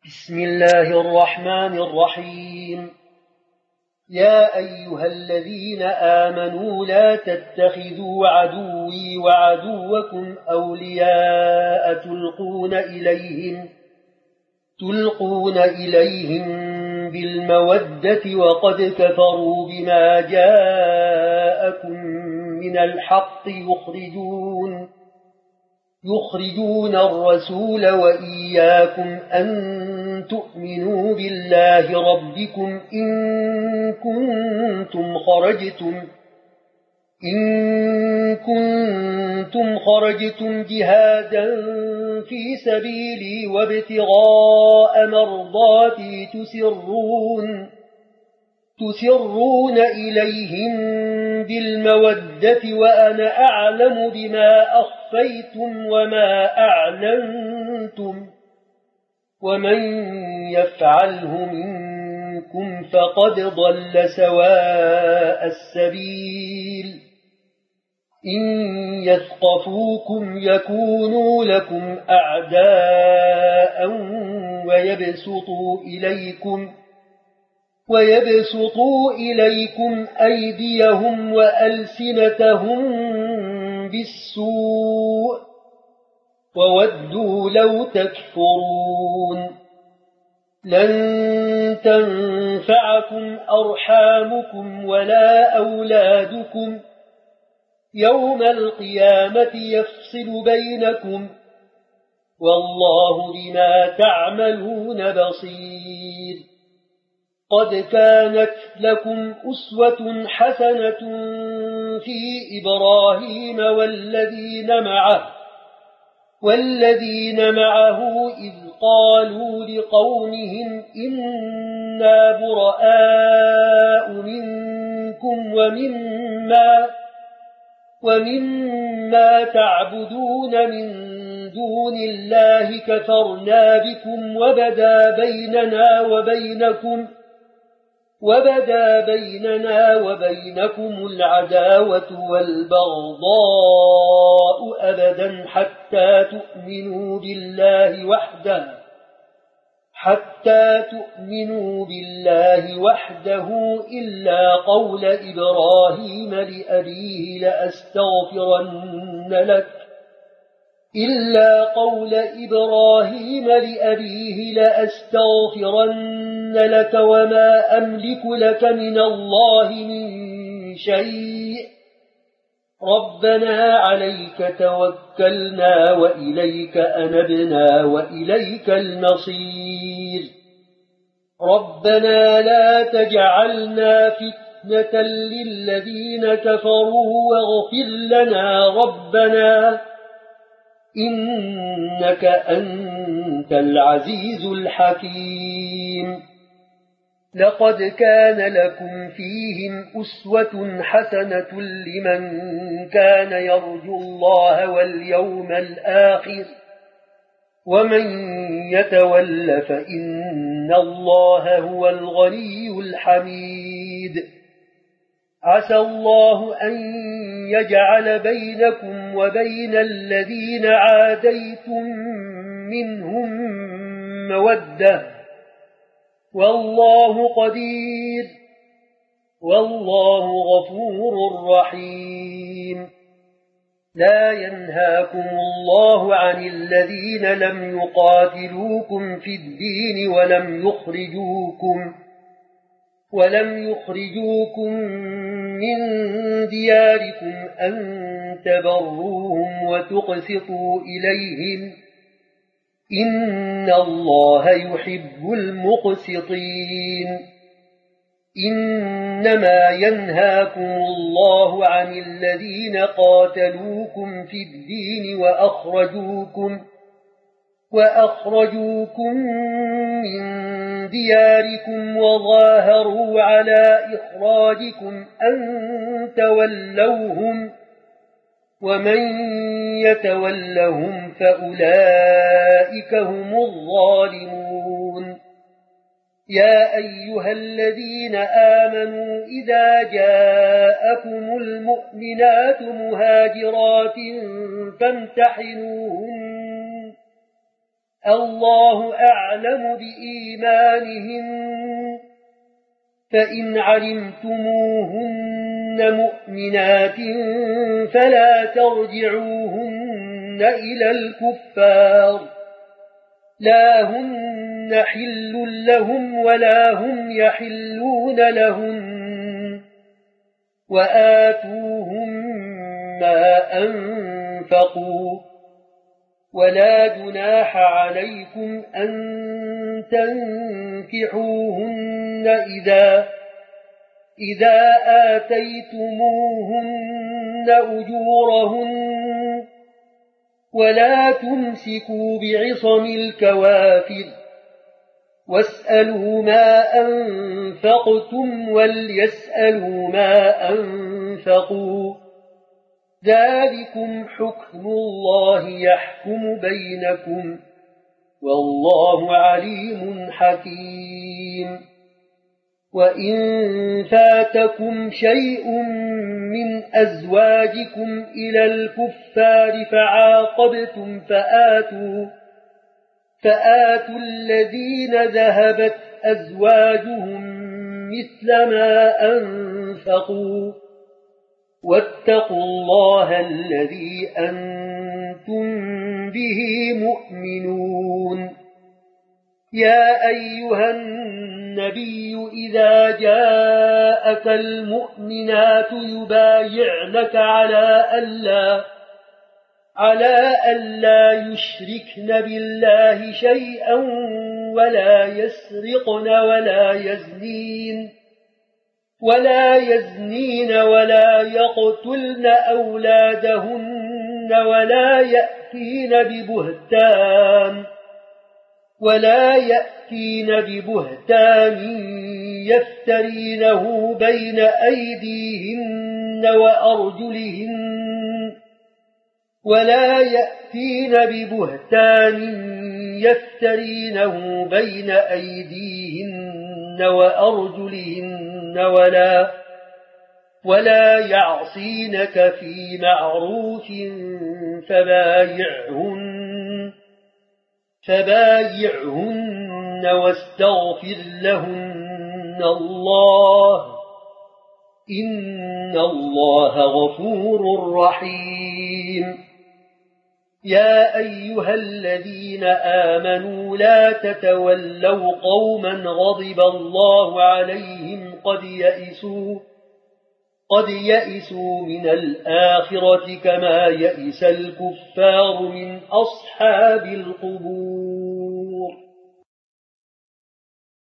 بسم الله الرحمن الرحيم. يا أيها الذين آمنوا لا تتخذوا عدوي وعدوكم أولياء تلقون إليهم بالمودة وقد كفروا بما جاءكم من الحق يخرجون الرسول وإياكم أن تؤمنوا بالله ربكم إن كنتم خرجتم جهادا في سبيلي وابتغاء مرضاتي تسرون إليهم بالمودة وأنا أعلم بما أخفيتم وما أعلنتم ومن يفعله منكم فقد ضل سواء السبيل. إن يثقفوكم يكونوا لكم أعداء ويبسطوا إليكم أيديهم وألسنتهم بالسوء وودوا لو تكفرون. لن تنفعكم أرحامكم ولا أولادكم يوم القيامة يفصل بينكم والله بما تعملون بصير. قد كانت لكم أسوة حسنة في إبراهيم والذين معه إذ قالوا لقومهم إنا براء منكم ومما تعبدون من دون الله كفرنا بكم وبدا بيننا وبينكم العداوة والبغضاء أبدا حتى تؤمنوا بالله وحده إلا قول إبراهيم لأبيه لأستغفرن لك وما أملك لك من الله من شيء ربنا عليك توكلنا وإليك أنبنا وإليك المصير. ربنا لا تجعلنا فتنة للذين كفروا واغفر لنا ربنا إنك أنت العزيز الحكيم. لقد كان لكم فيهم أسوة حسنة لمن كان يرجو الله واليوم الآخر ومن يتول فإن الله هو الغني الحميد. عسى الله أن يجعل بينكم وبين الذين عاديتم منهم مودة والله قدير والله غفور رحيم. لا ينهاكم الله عن الذين لم يقاتلوكم في الدين ولم يخرجوكم من دياركم أن تبروهم وتقسطوا إليهم إن الله يحب المقسطين. إنما ينهاكم الله عن الذين قاتلوكم في الدين وأخرجوكم من دياركم وظاهروا على إخراجكم أن تولوهم ومن يتولهم فأولئك هم الظالمون. يا أيها الذين آمنوا إذا جاءكم المؤمنات مهاجرات فامتحنوهن الله أعلم بإيمانهن فإن علمتموهن مؤمنات فلا ترجعوهن إلى الكفار لا هن حل لهم ولا هم يحلون لهن وآتوهم ما أنفقوا ولا جناح عليكم أن تنكحوهن إذا آتيتموهن أجورهن ولا تمسكوا بعصم الكوافر واسألوا ما أنفقتم وليسألوا ما أنفقوا ذلكم حكم الله يحكم بينكم والله عليم حكيم وإن فاتكم شيء من أزواجكم إلى الكفار فعاقبتم فآتوا الذين ذهبت أزواجهم مثل ما أنفقوا واتقوا الله الذي أنتم به مؤمنون يا أيها النبي إذا جاءك المؤمنات يبايعنك على ألا يشركن بالله شيئا ولا يسرقن ولا يزنين ولا يقتلن أولادهن ولا يأتين ببهتان يفترينه بين أيديهن وأرجلهن ولا يعصينك في معروف فبايعهن واستغفر لهن الله إن الله غفور رحيم يا أيها الذين آمنوا لا تتولوا قوما غضب الله عليهم قد يئسوا من الآخرة كما يئس الكفار من أصحاب القبور